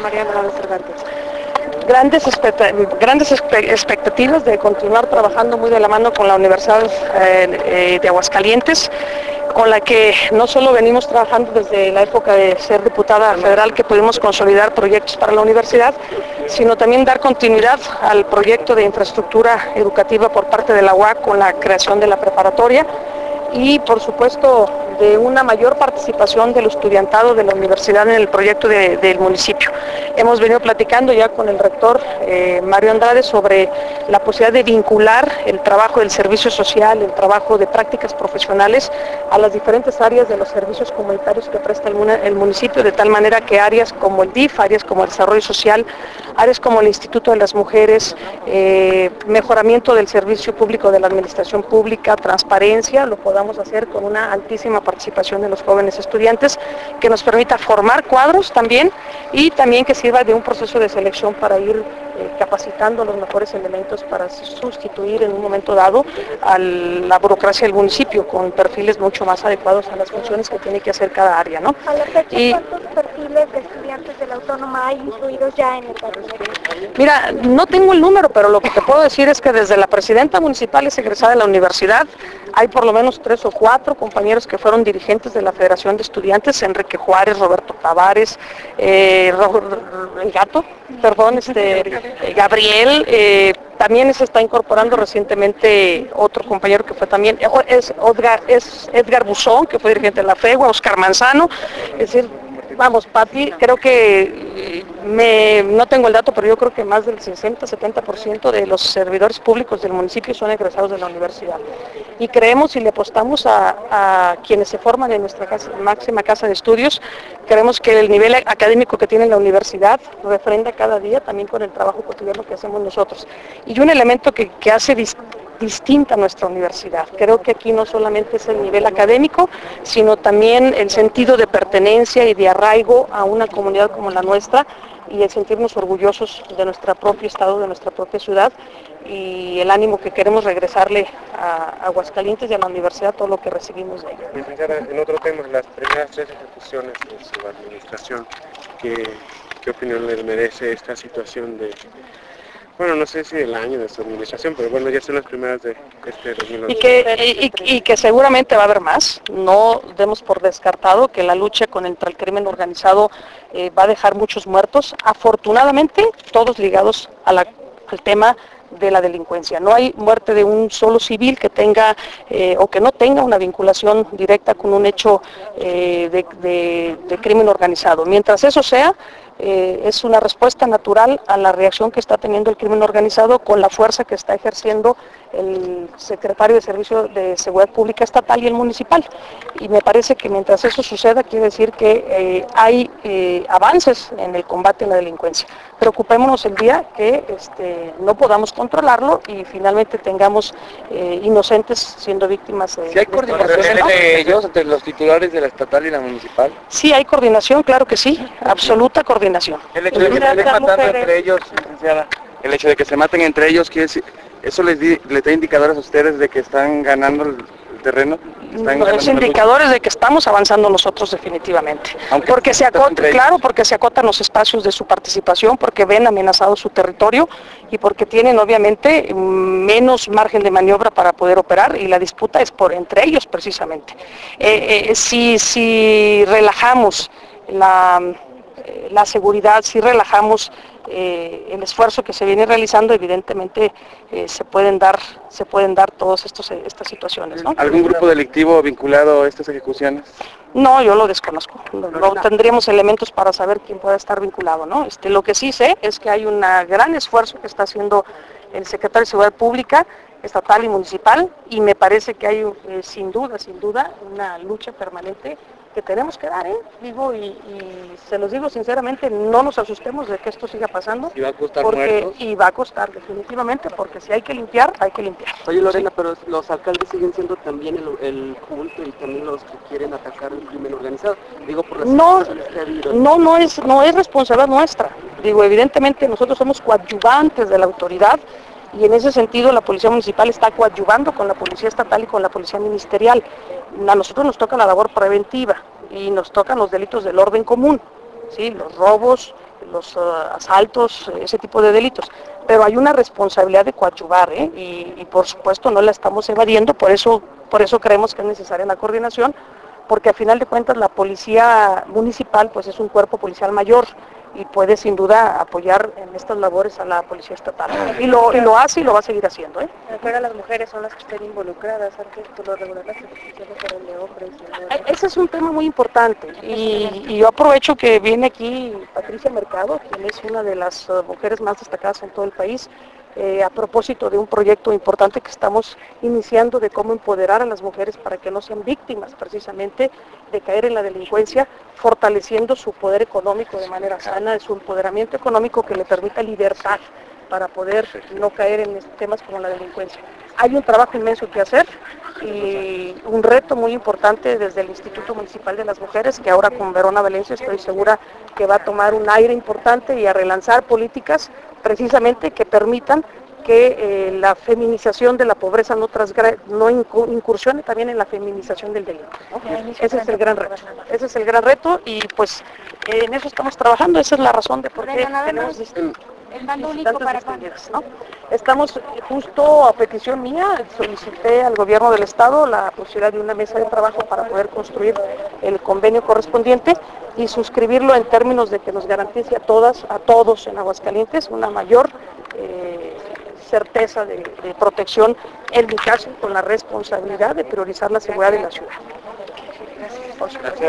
María Andrade Cervantes. Grandes expectativas de continuar trabajando muy de la mano con la Universidad de Aguascalientes, con la que no solo venimos trabajando desde la época de ser diputada federal, que pudimos consolidar proyectos para la universidad, sino también dar continuidad al proyecto de infraestructura educativa por parte de la UAC con la creación de la preparatoria y, por supuesto, de una mayor participación del estudiantado de la universidad en el proyecto del municipio. Hemos venido platicando ya con el rector Mario Andrade sobre la posibilidad de vincular el trabajo del servicio social, el trabajo de prácticas profesionales a las diferentes áreas de los servicios comunitarios que presta el municipio, de tal manera que áreas como el DIF, áreas como el desarrollo social, áreas como el Instituto de las Mujeres, mejoramiento del servicio público de la administración pública, transparencia, lo podamos hacer con una altísima participación de los jóvenes estudiantes, que nos permita formar cuadros también y también que sirva de un proceso de selección para ir capacitando los mejores elementos para sustituir en un momento dado a la burocracia del municipio con perfiles mucho más adecuados a las funciones que tiene que hacer cada área, ¿no? A la fecha, ¿cuántos perfiles de estudiantes de la Autónoma hay incluidos ya en el gabinete? Mira, no tengo el número, pero lo que te puedo decir es que desde la presidenta municipal es egresada de la universidad, hay por lo menos 3 o 4 compañeros que fueron dirigentes de la Federación de Estudiantes, Enrique Juárez, Roberto Tavares, Gabriel, también se está incorporando recientemente otro compañero que fue también, es Edgar Buzón, que fue dirigente de la FEGUA, Oscar Manzano, es decir, vamos, Pati, creo que no tengo el dato, pero yo creo que más del 60-70% de los servidores públicos del municipio son egresados de la universidad. Y creemos y le apostamos a quienes se forman en nuestra máxima casa de estudios, creemos que el nivel académico que tiene la universidad refrenda cada día también con el trabajo cotidiano que hacemos nosotros. Y un elemento que hace distinta a nuestra universidad. Creo que aquí no solamente es el nivel académico, sino también el sentido de pertenencia y de arraigo a una comunidad como la nuestra y el sentirnos orgullosos de nuestro propio estado, de nuestra propia ciudad y el ánimo que queremos regresarle a Aguascalientes y a la universidad todo lo que recibimos de ella. Licenciada, en otro tema, las primeras 3 ejecuciones de su administración, ¿qué opinión le merece esta situación de... Bueno, no sé si del año de su administración, pero bueno, ya son las primeras de este 2011. Y que seguramente va a haber más. No demos por descartado que la lucha contra el crimen organizado va a dejar muchos muertos. Afortunadamente, todos ligados al tema de la delincuencia. No hay muerte de un solo civil que tenga o que no tenga una vinculación directa con un hecho de crimen organizado. Mientras eso sea, es una respuesta natural a la reacción que está teniendo el crimen organizado con la fuerza que está ejerciendo el secretario de Servicio de Seguridad Pública Estatal y el municipal. Y me parece que mientras eso suceda, quiere decir que hay avances en el combate a la delincuencia. Preocupémonos el día que no podamos controlarlo y finalmente tengamos inocentes siendo víctimas de... ¿Sí hay coordinación entre ellos, entre los titulares de la estatal y la municipal? Sí, hay coordinación, claro que sí, absoluta coordinación. El hecho de que se estén matando entre ellos, licenciada, el hecho de que se maten entre ellos, ¿quiere decir, eso les da indicadores a ustedes de que están ganando el terreno? Los indicadores de que estamos avanzando nosotros definitivamente, porque porque se acotan los espacios de su participación, porque ven amenazado su territorio y porque tienen obviamente menos margen de maniobra para poder operar y la disputa es entre ellos precisamente. Si relajamos la seguridad, si relajamos el esfuerzo que se viene realizando, evidentemente se pueden dar todas estas situaciones, ¿no? ¿Algún grupo delictivo vinculado a estas ejecuciones? No, yo lo desconozco. No tendríamos elementos para saber quién pueda estar vinculado, ¿no? Lo que sí sé es que hay un gran esfuerzo que está haciendo el secretario de Seguridad Pública, estatal y municipal, y me parece que hay sin duda, una lucha permanente que tenemos que dar, digo, y se los digo sinceramente, no nos asustemos de que esto siga pasando. ¿Y va a costar muertos? Y va a costar definitivamente, porque si hay que limpiar, hay que limpiar. Oye Lorena, ¿sí? Pero los alcaldes siguen siendo también el culto y también los que quieren atacar el crimen organizado. Digo, por las situaciones que ha habido. No es responsabilidad nuestra. Digo, evidentemente nosotros somos coadyuvantes de la autoridad, y en ese sentido la Policía Municipal está coadyuvando con la Policía Estatal y con la Policía Ministerial. A nosotros nos toca la labor preventiva y nos tocan los delitos del orden común, ¿sí? Los robos, asaltos, ese tipo de delitos. Pero hay una responsabilidad de coadyuvar, y por supuesto no la estamos evadiendo, por eso creemos que es necesaria la coordinación, porque a final de cuentas la policía municipal pues es un cuerpo policial mayor y puede sin duda apoyar en estas labores a la policía estatal. Y lo hace y lo va a seguir haciendo. Ahora las mujeres son las que estén involucradas, antes por lo regular las ejecuciones eran de hombres. Ese es un tema muy importante y yo aprovecho que viene aquí Patricia Mercado, quien es una de las mujeres más destacadas en todo el país, a propósito de un proyecto importante que estamos iniciando de cómo empoderar a las mujeres para que no sean víctimas precisamente de caer en la delincuencia, fortaleciendo su poder económico de manera sana, su empoderamiento económico que le permita libertad para poder no caer en temas como la delincuencia. Hay un trabajo inmenso que hacer y un reto muy importante desde el Instituto Municipal de las Mujeres, que ahora con Verona Valencia estoy segura que va a tomar un aire importante y a relanzar políticas precisamente que permitan que la feminización de la pobreza no incursione también en la feminización del delito, ¿no? Ese es el gran reto y pues en eso estamos trabajando, esa es la razón de por qué tenemos visitantes, ¿no? Estamos justo a petición mía, solicité al gobierno del estado la posibilidad de una mesa de trabajo para poder construir el convenio correspondiente y suscribirlo en términos de que nos garantice a todos en Aguascalientes una mayor certeza de protección, en mi caso con la responsabilidad de priorizar la seguridad de la ciudad.